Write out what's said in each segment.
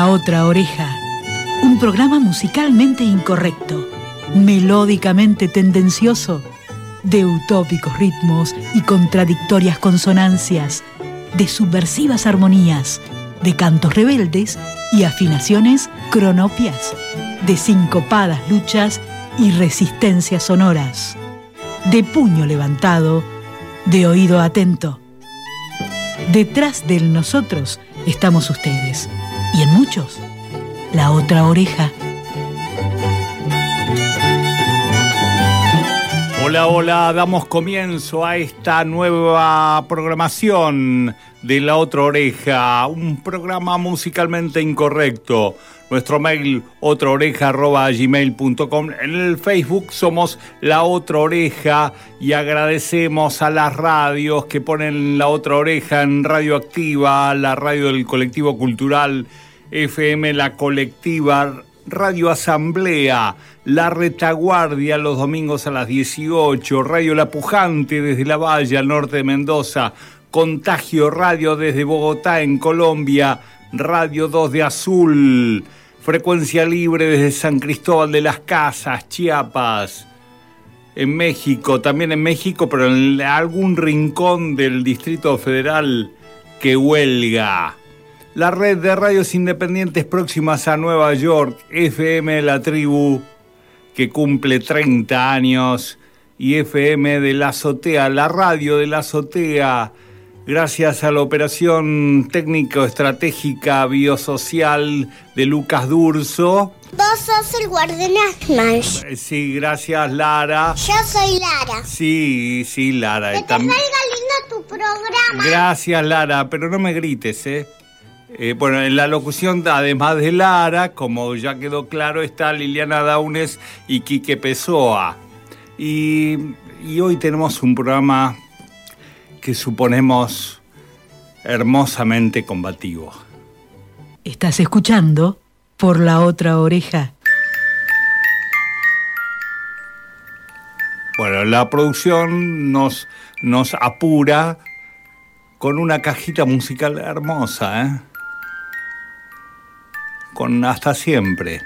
Otra Oreja, un programa musicalmente incorrecto, melódicamente tendencioso, de utópicos ritmos y contradictorias consonancias, de subversivas armonías, de cantos rebeldes y afinaciones cronopias, de sincopadas luchas y resistencias sonoras, de puño levantado, de oído atento. Detrás del nosotros estamos ustedes, y en muchos, la otra oreja. Hola, hola, damos comienzo a esta nueva programación de La Otra Oreja, un programa musicalmente incorrecto. Nuestro mail, otraoreja@gmail.com. En el Facebook somos La Otra Oreja y agradecemos a las radios que ponen La Otra Oreja en Radioactiva, la radio del colectivo cultural FM La Colectiva, Radio Asamblea, La Retaguardia los domingos a las 18, Radio La Pujante desde La Valle al norte de Mendoza, Contagio Radio desde Bogotá en Colombia, Radio 2 de Azul, Frecuencia Libre desde San Cristóbal de las Casas, Chiapas, en México, también en México, pero en algún rincón del Distrito Federal que huelga. La red de radios independientes próximas a Nueva York, FM La Tribu, que cumple 30 años, y FM de la Azotea, la radio de la Azotea, gracias a la operación técnico-estratégica biosocial de Lucas Durso. Vos sos el guardián Smash. Sí, gracias, Lara. Yo soy Lara. Sí, Lara. Que te salga lindo tu programa. Gracias, Lara, pero no me grites, Bueno, en la locución, además de Lara, como ya quedó claro, está Liliana Daunes y Quique Pessoa. Y hoy tenemos un programa que suponemos hermosamente combativo. Estás escuchando Por la Otra Oreja. Bueno, la producción nos apura con una cajita musical hermosa, con Hasta Siempre.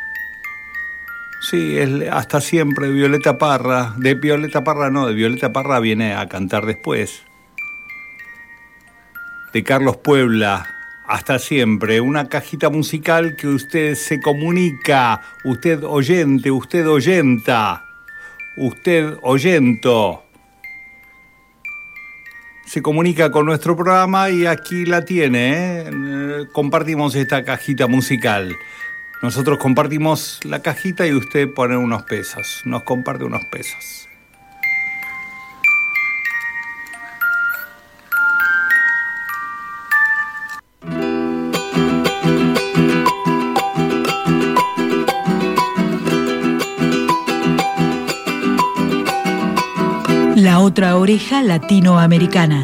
Sí, es Hasta Siempre de Violeta Parra. De Violeta Parra viene a cantar después. De Carlos Puebla, Hasta Siempre. Una cajita musical que usted se comunica, usted oyente, usted oyenta, usted oyento. Se comunica con nuestro programa y aquí la tiene, compartimos esta cajita musical. Nosotros compartimos la cajita y usted pone unos pesos, nos comparte unos pesos. La Otra Oreja Latinoamericana.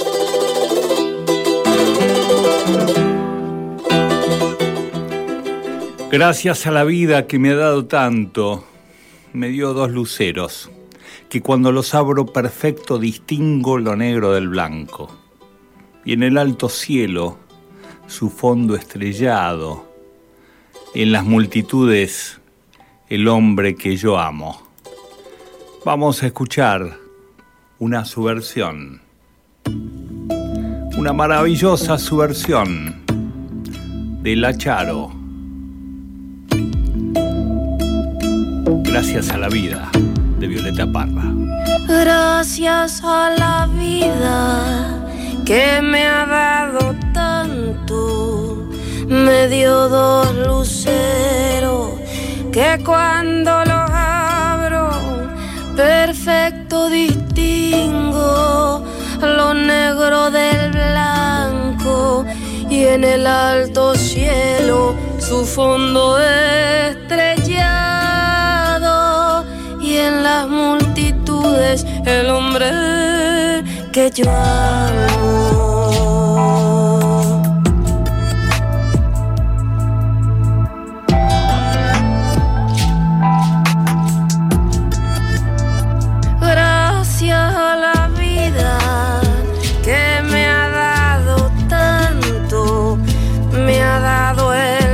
Gracias a la vida que me ha dado tanto, me dio 2 luceros, que cuando los abro perfecto distingo lo negro del blanco. Y en el alto cielo, su fondo estrellado, en las multitudes, el hombre que yo amo. Vamos a escuchar una subversión, una maravillosa subversión de La Charo. Gracias a la vida, de Violeta Parra. Gracias a la vida que me ha dado tanto, me dio 2 luceros que cuando los abro perfecto distingo lo negro del blanco, y en el alto cielo su fondo estrellado, y en las multitudes el hombre que yo amo. Gracias a la vida que me ha dado tanto, me ha dado el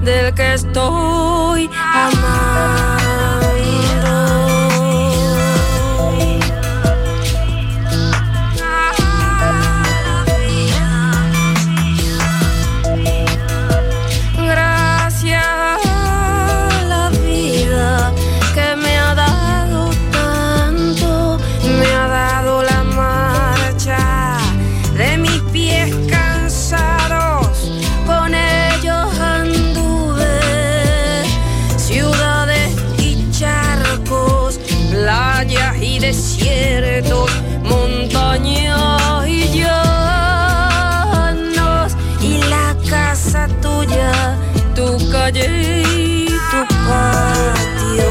del que estoy amando. Desiertos, montañas y llanos, y la casa tuya, tu calle y tu patio.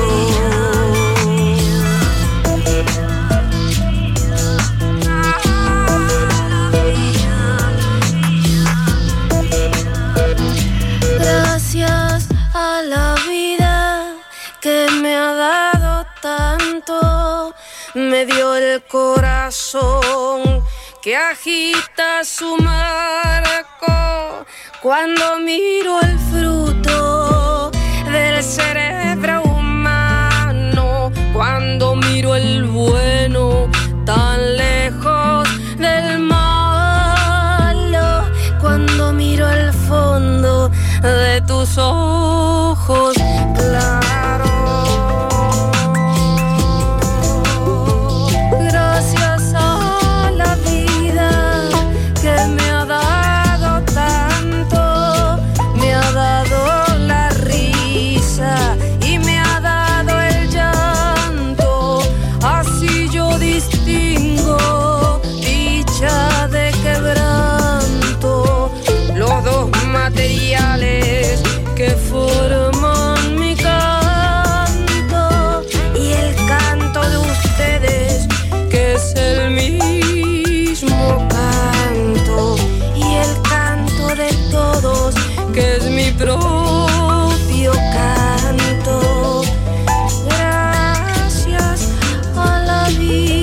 Gracias a la vida que me ha dado tanto. Me dio el corazón que agita su marco cuando miro el fruto del cerebro humano, cuando miro el bueno tan lejos del malo, cuando miro el fondo de tus ojos claros. Materiales que forman mi canto y el canto de ustedes que es el mismo canto y el canto de todos que es mi propio canto. Gracias a la vida.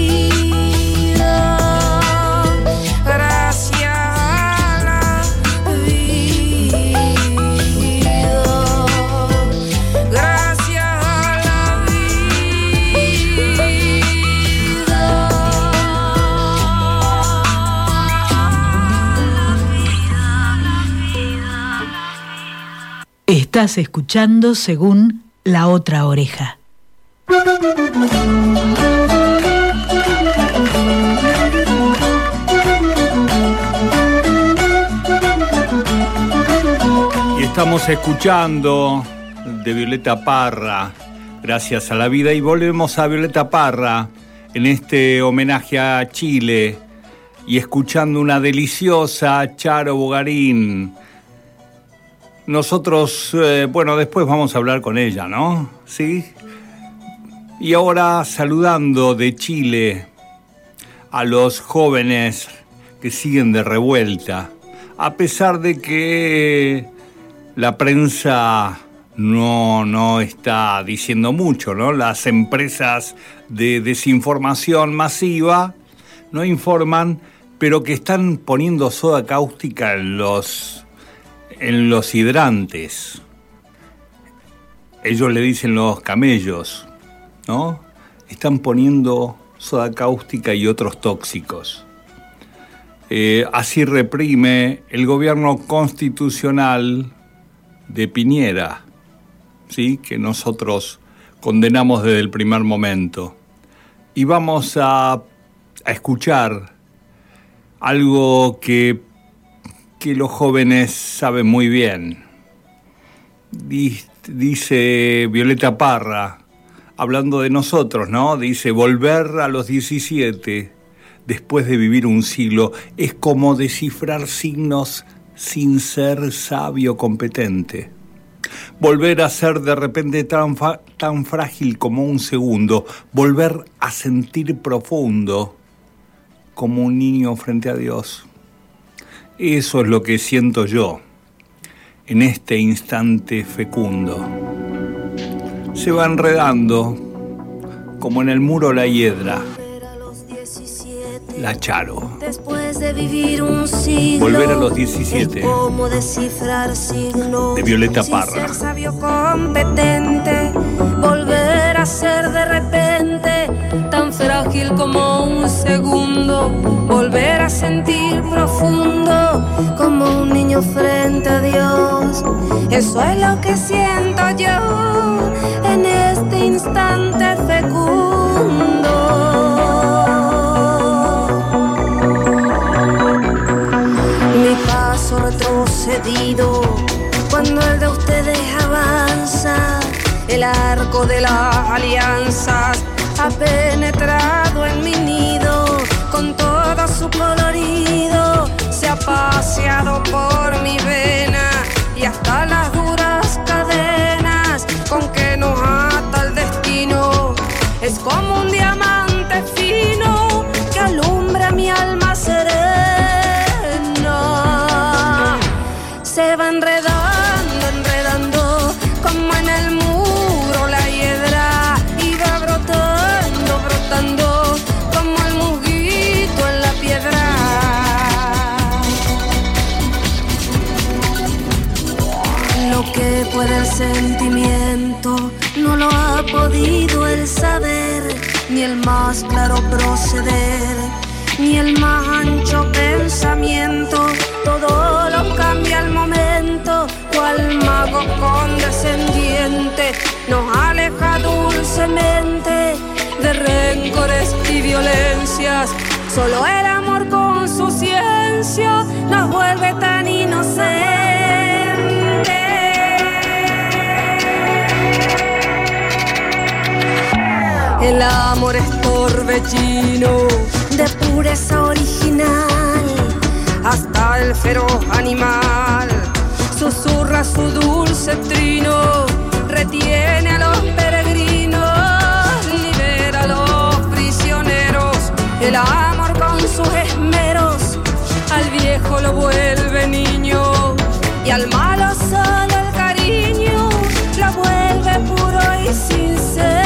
Estás escuchando Según la Otra Oreja. Y estamos escuchando de Violeta Parra, Gracias a la Vida, y volvemos a Violeta Parra en este homenaje a Chile y escuchando una deliciosa Charo Bogarín. Nosotros, después vamos a hablar con ella, ¿no? ¿Sí? Y ahora saludando de Chile a los jóvenes que siguen de revuelta, a pesar de que la prensa no está diciendo mucho, ¿no? Las empresas de desinformación masiva no informan, pero que están poniendo soda cáustica en los hidrantes. Ellos le dicen los camellos, ¿no? Están poniendo soda cáustica y otros tóxicos. Así reprime el gobierno constitucional de Piñera, ¿sí? Que nosotros condenamos desde el primer momento. Y vamos a escuchar algo que los jóvenes saben muy bien. Dice Violeta Parra, hablando de nosotros, ¿no? Dice, volver a los 17, después de vivir un siglo, es como descifrar signos sin ser sabio competente. Volver a ser de repente tan frágil como un segundo, volver a sentir profundo como un niño frente a Dios. Eso es lo que siento yo en este instante fecundo. Se va enredando como en el muro la hiedra, la Charo. Después Después de vivir un siglo, Volver a los 17. Cómo descifrar signos. De Violeta Parra. Sin ser sabio competente, volver a ser de repente tan frágil como un segundo, volver a sentir profundo como un niño frente a Dios. Eso es lo que siento yo en este instante fecundo. Mi paso retrocedido cuando el de ustedes avanza, el arco de las alianzas ha penetrado en mi nido con todo su colorido, se ha paseado por mi vena y hasta las duras cadenas con que nos ata el destino es como un diamante fino que alumbra mi alma serena. Se va enredando, enredando como en el muro la hiedra y va brotando, brotando como el musguito en la piedra. Lo que puede el sentimiento no lo ha podido el saber, ni el más claro proceder, ni el más ancho pensamiento. Todo lo cambia al momento, cual mago condescendiente nos aleja dulcemente de rencores y violencias. Solo el amor con su ciencia nos vuelve tan inocentes. El amor es torbellino de pureza original, hasta el feroz animal susurra su dulce trino, retiene a los peregrinos, libera a los prisioneros. El amor con sus esmeros al viejo lo vuelve niño y al malo solo el cariño lo vuelve puro y sincero.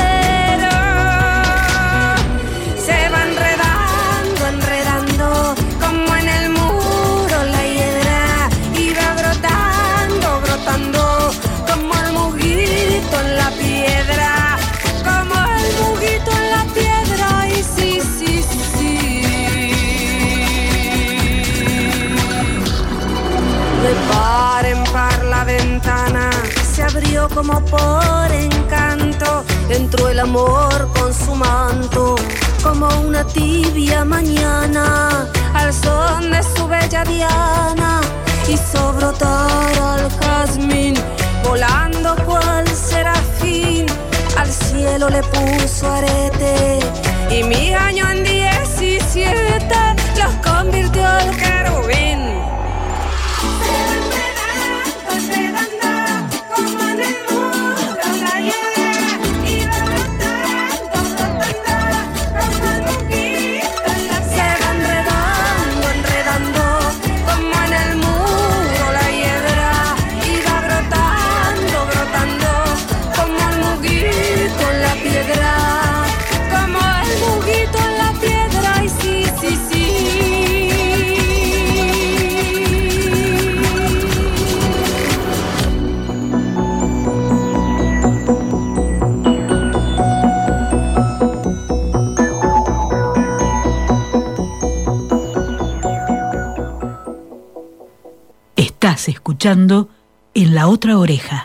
Se abrió como por encanto, entró el amor con su manto, como una tibia mañana, al son de su bella diana, hizo brotar al jazmín, volando cual serafín, al cielo le puso arete, y mi año en 17 los convirtió al querubín. Estás escuchando En la Otra Oreja.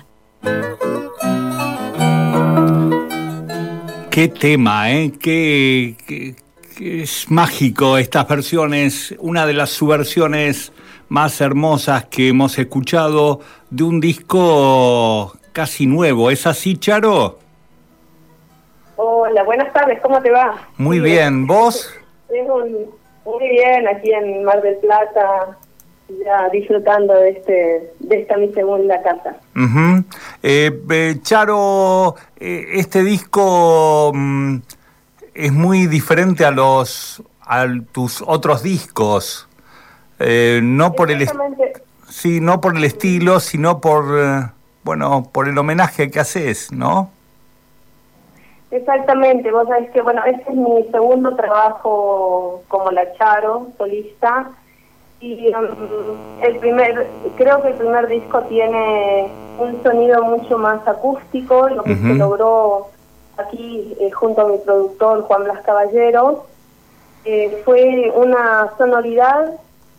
Qué tema, ¿eh? Qué es mágico estas versiones. Una de las subversiones más hermosas que hemos escuchado de un disco casi nuevo. ¿Es así, Charo? Hola, buenas tardes, ¿cómo te va? Muy bien, ¿vos? Muy bien, aquí en Mar del Plata, ya disfrutando de esta mi segunda casa. Uh-huh. Charo, este disco es muy diferente a tus otros discos, no por el no por el estilo, sino por el homenaje que haces, ¿no? Exactamente, vos sabés que, bueno, este es mi segundo trabajo como la Charo, solista, y creo que el primer disco tiene un sonido mucho más acústico, lo que se logró aquí junto a mi productor Juan Blas Caballero, fue una sonoridad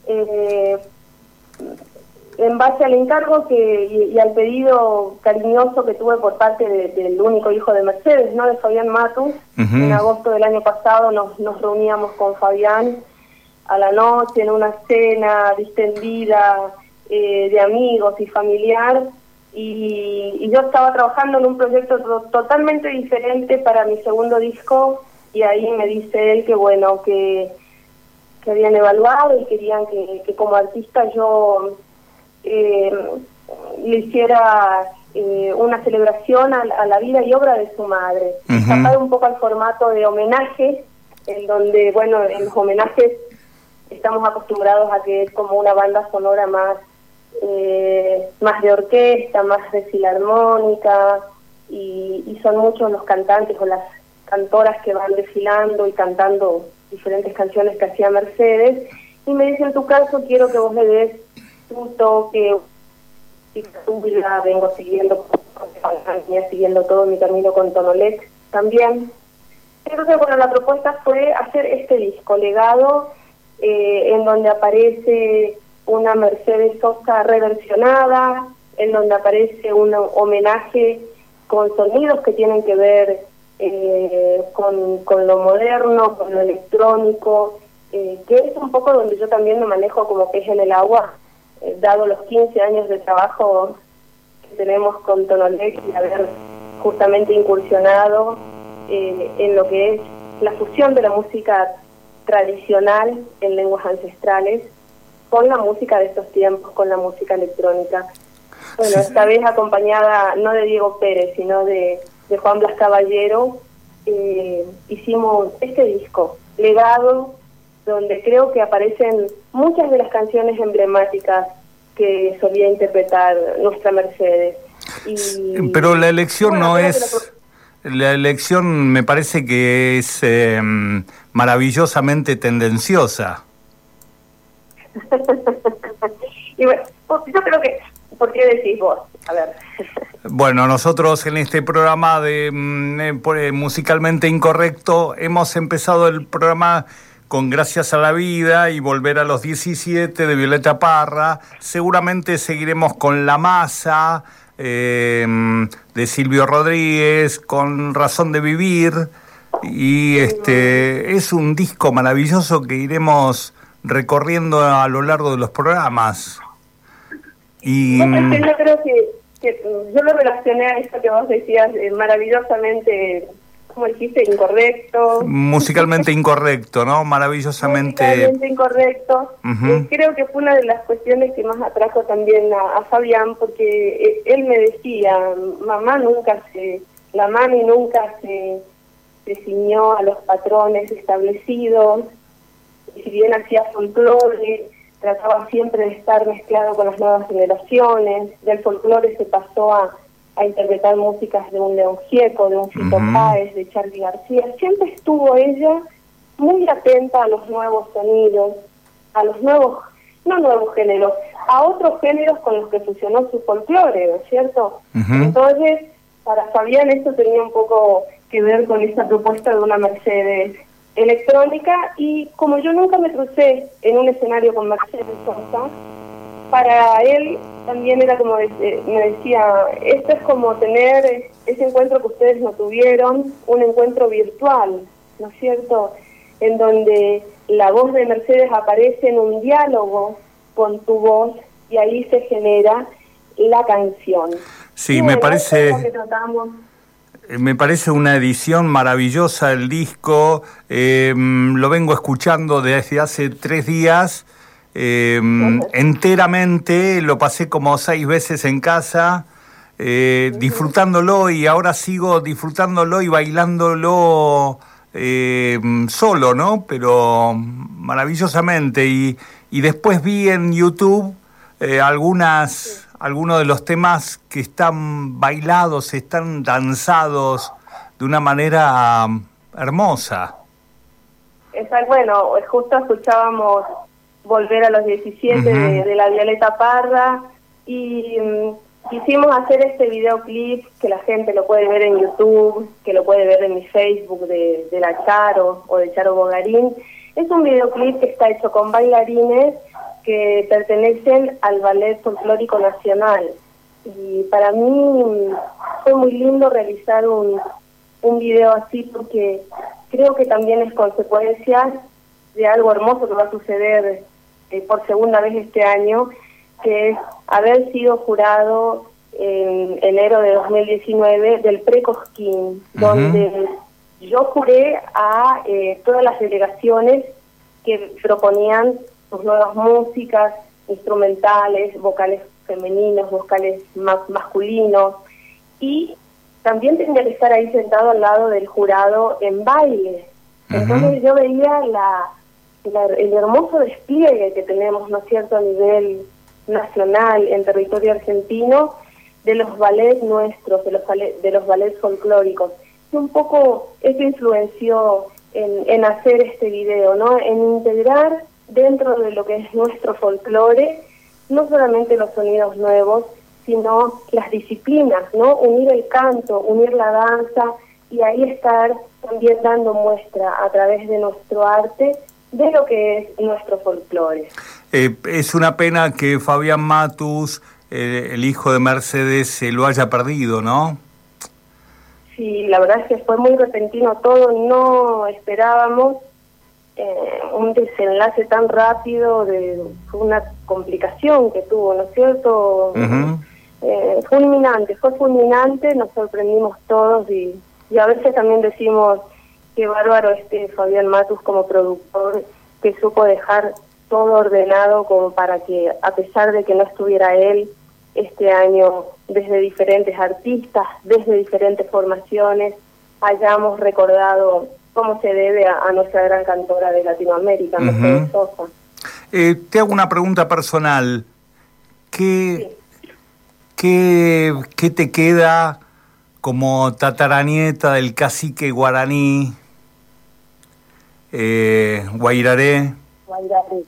en base al encargo y al pedido cariñoso que tuve por parte del único hijo de Mercedes, ¿no? De Fabián Matus. En agosto del año pasado nos reuníamos con Fabián a la noche en una cena distendida de amigos y familiar, y yo estaba trabajando en un proyecto totalmente diferente para mi segundo disco, y ahí me dice él que bueno, que habían evaluado y querían que como artista yo le hiciera una celebración a la vida y obra de su madre. Escapar un poco al formato de homenaje, en donde, bueno, en los homenajes estamos acostumbrados a que es como una banda sonora más de orquesta, más de filarmónica, y son muchos los cantantes o las cantoras que van desfilando y cantando diferentes canciones que hacía Mercedes, y me dice, en tu caso quiero que vos le des tu toque, y tú la vengo siguiendo, venía siguiendo todo mi camino con Tonolec también. Entonces, bueno, la propuesta fue hacer este disco, Legado, en donde aparece una Mercedes Sosa reversionada, en donde aparece un homenaje con sonidos que tienen que ver con lo moderno, con lo electrónico, que es un poco donde yo también me manejo como pez en el agua, dado los 15 años de trabajo que tenemos con Tonolec y haber justamente incursionado en lo que es la fusión de la música tradicional en lenguas ancestrales con la música de estos tiempos, con la música electrónica. Bueno, esta vez acompañada no de Diego Pérez, sino de Juan Blas Caballero, hicimos este disco, Legado, donde creo que aparecen muchas de las canciones emblemáticas que solía interpretar nuestra Mercedes. Pero la elección no es... La elección me parece que es maravillosamente tendenciosa. Y bueno, yo creo que... ¿Por qué decís vos? A ver. Bueno, nosotros en este programa de Musicalmente Incorrecto hemos empezado el programa con Gracias a la Vida y Volver a los 17 de Violeta Parra. Seguramente seguiremos con La Masa de Silvio Rodríguez, con Razón de Vivir, y es un disco maravilloso que iremos recorriendo a lo largo de los programas. Y yo creo que yo lo relacioné a esto que vos decías, maravillosamente, ¿cómo dijiste? Incorrecto. Musicalmente incorrecto, ¿no? Maravillosamente incorrecto. Creo que fue una de las cuestiones que más atrajo también a Fabián, porque él me decía, la mami nunca se ciñó a los patrones establecidos, y si bien hacía folclore, trataba siempre de estar mezclado con las nuevas generaciones. Del folclore se pasó a interpretar músicas de un León Gieco, de un Fito Páez, de Charly García. Siempre estuvo ella muy atenta a los nuevos sonidos, a los nuevos, no nuevos géneros, a otros géneros con los que fusionó su folclore, ¿no es cierto? Entonces, para Fabián esto tenía un poco que ver con esta propuesta de una Mercedes electrónica, y como yo nunca me crucé en un escenario con Mercedes Sosa, para él también era como, me decía, esto es como tener ese encuentro que ustedes no tuvieron, un encuentro virtual, ¿no es cierto?, en donde la voz de Mercedes aparece en un diálogo con tu voz, y ahí se genera la canción. Sí, y me bueno, parece... es lo que tratamos. Me parece una edición maravillosa el disco, lo vengo escuchando desde hace 3 días, enteramente, lo pasé como 6 veces en casa, disfrutándolo, y ahora sigo disfrutándolo y bailándolo solo, ¿no? Pero maravillosamente, y después vi en YouTube algunos de los temas que están bailados, están danzados de una manera hermosa. Bueno, justo escuchábamos Volver a los 17 de la Violeta Parra y quisimos hacer este videoclip que la gente lo puede ver en YouTube, que lo puede ver en mi Facebook de la Charo o de Charo Bogarín. Es un videoclip que está hecho con bailarines que pertenecen al Ballet Folclórico Nacional. Y para mí fue muy lindo realizar un video así porque creo que también es consecuencia de algo hermoso que va a suceder por segunda vez este año, que es haber sido jurado en enero de 2019 del Pre-Cosquín, donde yo juré a todas las delegaciones que proponían sus nuevas músicas, instrumentales, vocales femeninos, vocales masculinos, y también tenía que estar ahí sentado al lado del jurado en baile. Entonces yo veía el hermoso despliegue que tenemos, ¿no es cierto?, a nivel nacional, en territorio argentino, de los ballets nuestros, de los ballets folclóricos. Y un poco eso influenció en hacer este video, ¿no?, en integrar dentro de lo que es nuestro folclore, no solamente los sonidos nuevos, sino las disciplinas, ¿no?, unir el canto, unir la danza, y ahí estar también dando muestra a través de nuestro arte de lo que es nuestro folclore. Es una pena que Fabián Matus, el hijo de Mercedes, se lo haya perdido, ¿no? Sí, la verdad es que fue muy repentino todo, no esperábamos un desenlace tan rápido, fue una complicación que tuvo, ¿no es cierto? Fue fulminante, nos sorprendimos todos y a veces también decimos qué bárbaro Fabián Matus como productor, que supo dejar todo ordenado como para que, a pesar de que no estuviera él, este año desde diferentes artistas, desde diferentes formaciones, hayamos recordado cómo se debe a nuestra gran cantora de Latinoamérica, Mercedes Sosa. Te hago una pregunta personal. ¿Qué te queda como tataranieta del cacique guaraní Guairaré? Guairaré.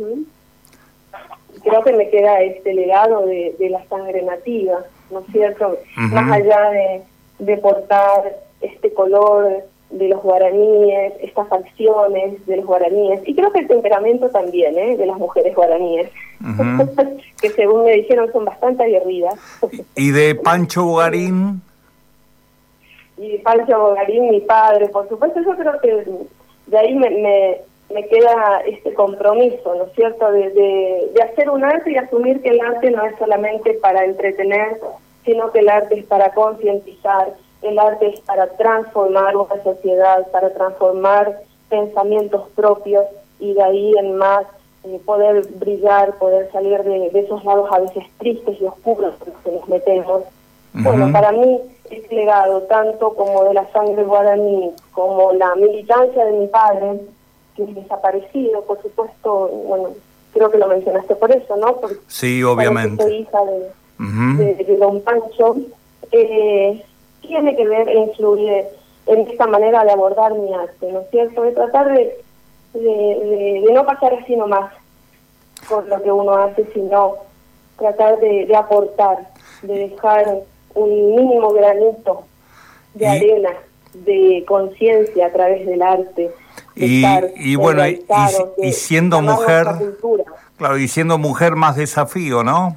Creo que me queda este legado de la sangre nativa, ¿no es cierto? Más allá de portar este color de los guaraníes, estas facciones de los guaraníes, y creo que el temperamento también, de las mujeres guaraníes, que según me dijeron son bastante aguerridas. ¿Y de Pancho Bogarín? Y de Pancho Bogarín, mi padre, por supuesto. Yo creo que de ahí me queda este compromiso, ¿no es cierto?, de hacer un arte y asumir que el arte no es solamente para entretener, sino que el arte es para concientizar, el arte es para transformar una sociedad, para transformar pensamientos propios, y de ahí en más poder brillar, poder salir de esos lados a veces tristes y oscuros que nos metemos. Bueno, para mí este legado, tanto como de la sangre guaraní, como la militancia de mi padre, que es desaparecido, por supuesto, bueno, creo que lo mencionaste por eso, ¿no? Porque sí, obviamente. Soy hija de don Pancho, tiene que ver e influir en esta manera de abordar mi arte, ¿no es cierto? De tratar de no pasar así nomás con lo que uno hace, sino tratar de aportar, de dejar un mínimo granito de arena, de conciencia a través del arte. Y bueno, y siendo mujer, claro, y siendo mujer más desafío, ¿no?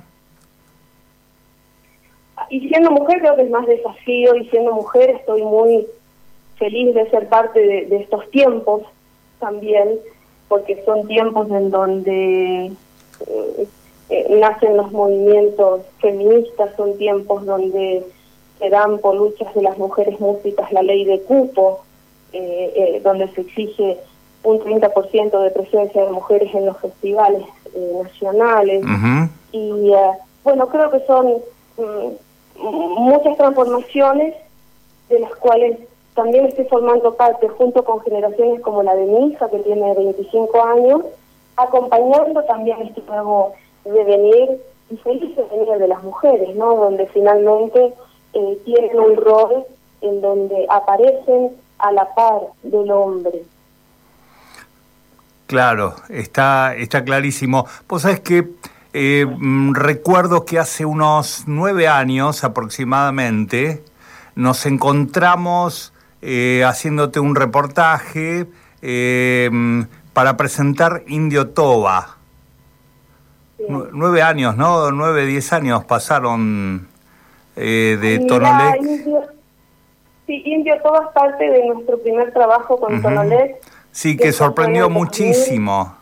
Y siendo mujer creo que es más desafío, y siendo mujer estoy muy feliz de ser parte de estos tiempos también, porque son tiempos en donde nacen los movimientos feministas, son tiempos donde se dan por luchas de las mujeres músicas la ley de cupo, donde se exige un 30% de presencia de mujeres en los festivales nacionales. Y bueno, creo que son muchas transformaciones de las cuales también estoy formando parte, junto con generaciones como la de mi hija, que tiene 25 años, acompañando también este nuevo devenir y feliz devenir de las mujeres, ¿no? Donde finalmente tienen un rol en donde aparecen a la par del hombre. Claro, está clarísimo. Vos sabés que recuerdo que hace unos 9 años aproximadamente nos encontramos haciéndote un reportaje para presentar Indio Toba. Sí. 9 años, ¿no? 9, 10 años pasaron de Tonolec. Indio Toba es parte de nuestro primer trabajo con Tonolec. Sí, que sorprendió muchísimo.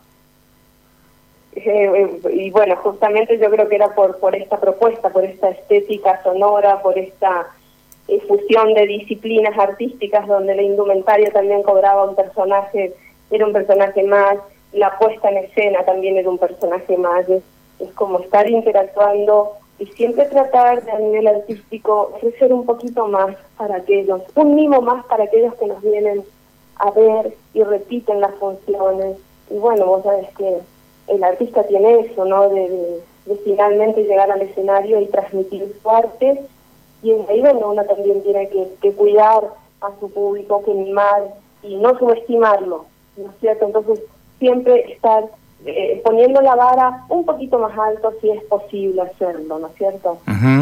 Y bueno, justamente yo creo que era por esta propuesta, por esta estética sonora, por esta fusión de disciplinas artísticas donde la indumentaria también cobraba un personaje, era un personaje más, la puesta en escena también era un personaje más, es como estar interactuando y siempre tratar de a nivel artístico ofrecer un poquito más para aquellos, un mimo más para aquellos que nos vienen a ver y repiten las funciones. Y bueno, vos sabés que el artista tiene eso, ¿no? De finalmente llegar al escenario y transmitir su arte, y es ahí donde uno también tiene que cuidar a su público, que mimar y no subestimarlo, ¿no es cierto? Entonces siempre estar poniendo la vara un poquito más alto si es posible hacerlo, ¿no es cierto?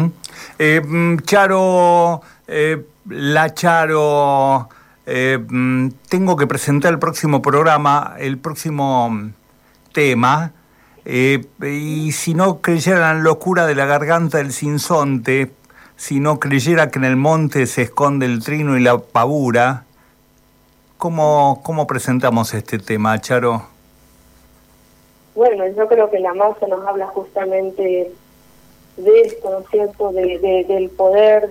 Charo, Charo, tengo que presentar el próximo programa, el próximo tema, y si no creyera en la locura de la garganta del sinsonte, si no creyera que en el monte se esconde el trino y la pavura, ¿cómo presentamos este tema, Charo? Bueno, yo creo que la masa nos habla justamente de esto, ¿no es cierto?, del poder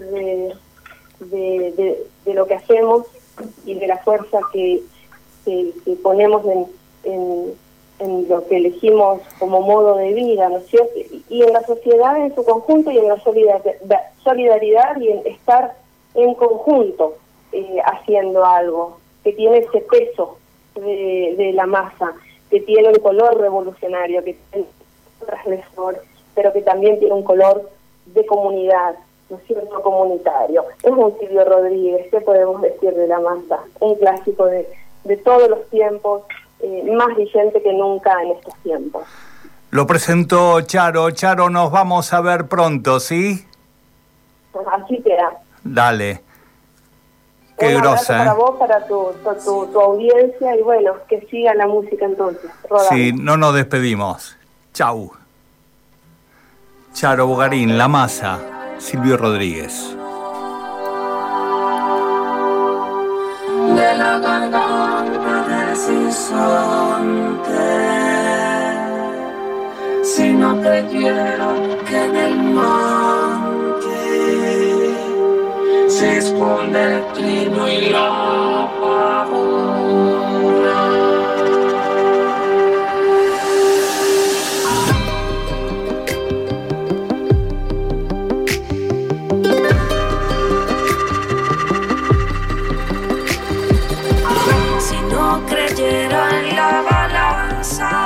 de lo que hacemos y de la fuerza que ponemos en lo que elegimos como modo de vida, ¿no es cierto? Y en la sociedad en su conjunto, y en la solidaridad y en estar en conjunto haciendo algo que tiene ese peso de la masa, que tiene un color revolucionario, que tiene un transgresor, pero que también tiene un color de comunidad, ¿no es cierto?, comunitario. Es un Silvio Rodríguez, ¿qué podemos decir de la masa? Un clásico de todos los tiempos, más vigente que nunca en estos tiempos. Lo presentó Charo. Charo, nos vamos a ver pronto, ¿sí? Así queda. Dale. Qué un abrazo grosa, para vos, para tu audiencia, y bueno, que siga la música entonces. Rodando. Sí, no nos despedimos. Chau. Charo Bogarín, La Masa, Silvio Rodríguez. De la garganta del sinsonte, si no creyera que en el monte se esconde el trino y la pavura. Si no creyera en la balanza,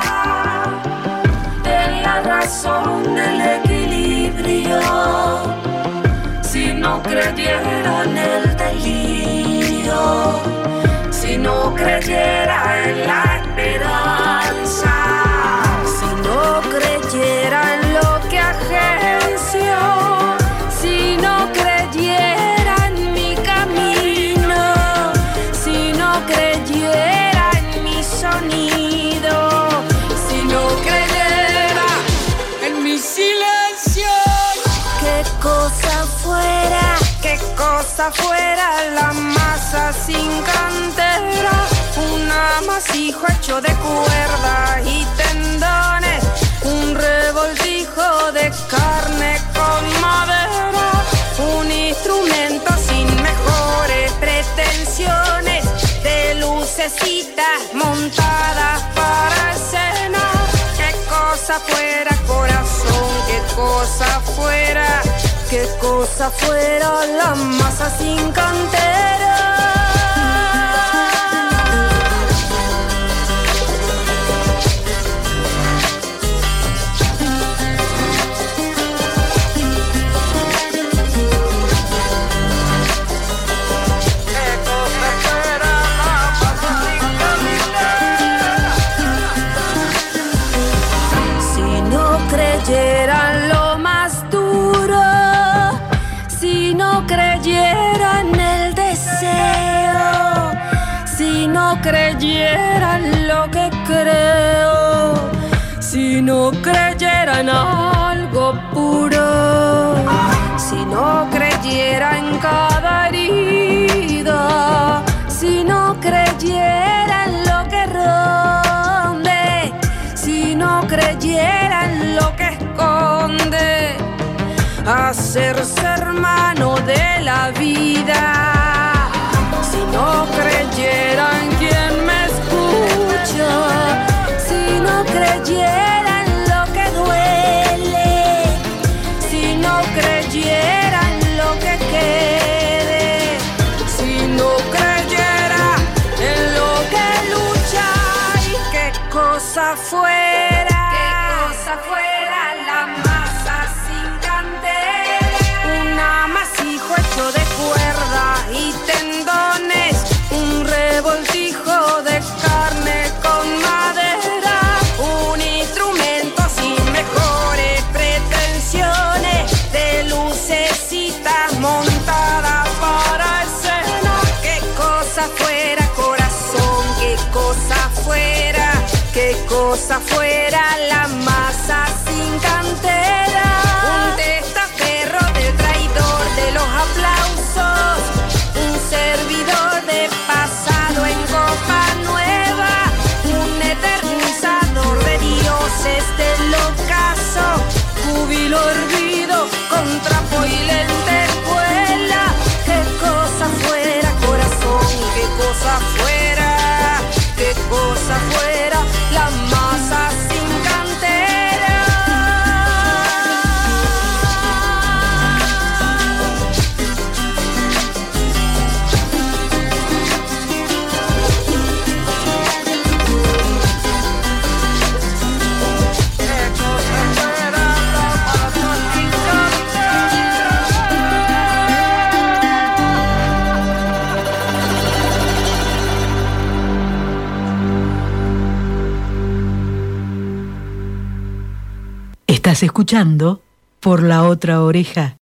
en la razón del equilibrio, si no creyera en el delirio, si no creyera en la esperanza, si no creyera en lo que agencio, si no creyera en mi camino, si no creyera en mi sonido, si no creyera en mi silencio, qué cosa fuera la masa sin cantera, un amasijo hecho de cuerdas y tendones, un revoltijo de carne con madera, un instrumento sin mejores pretensiones, de lucecitas montadas para escena. Qué cosa fuera, corazón, qué cosa fuera la masa sin cantera. no creyera en el deseo, si no creyera en lo que creo, si no creyera en algo puro, si no creyera en cada herida, si no creyera en lo que ronde, si no creyera en lo que esconde, hacerse hermano de la vida, si no creyera en quien me escucha, si no creyera en lo que duele, si no creyera en lo que quede, si no creyera en lo que lucha, y qué cosa fuera, la masa sin candela, un amasijo hecho de cuerda y tendones, un revoltijo de carne con madera, un instrumento sin mejores pretensiones, de lucecitas montadas para escena. Qué cosa fuera, corazón, qué cosa fuera la masa sin cantera, un testaferro del traidor de los aplausos, un servidor de pasado en copa nueva, un eternizador de dioses del ocaso, júbilo hervido con trapo y lentejuela. Qué cosa fuera, corazón, qué cosa fuera la masa sin cantera. Estás escuchando Por la Otra Oreja.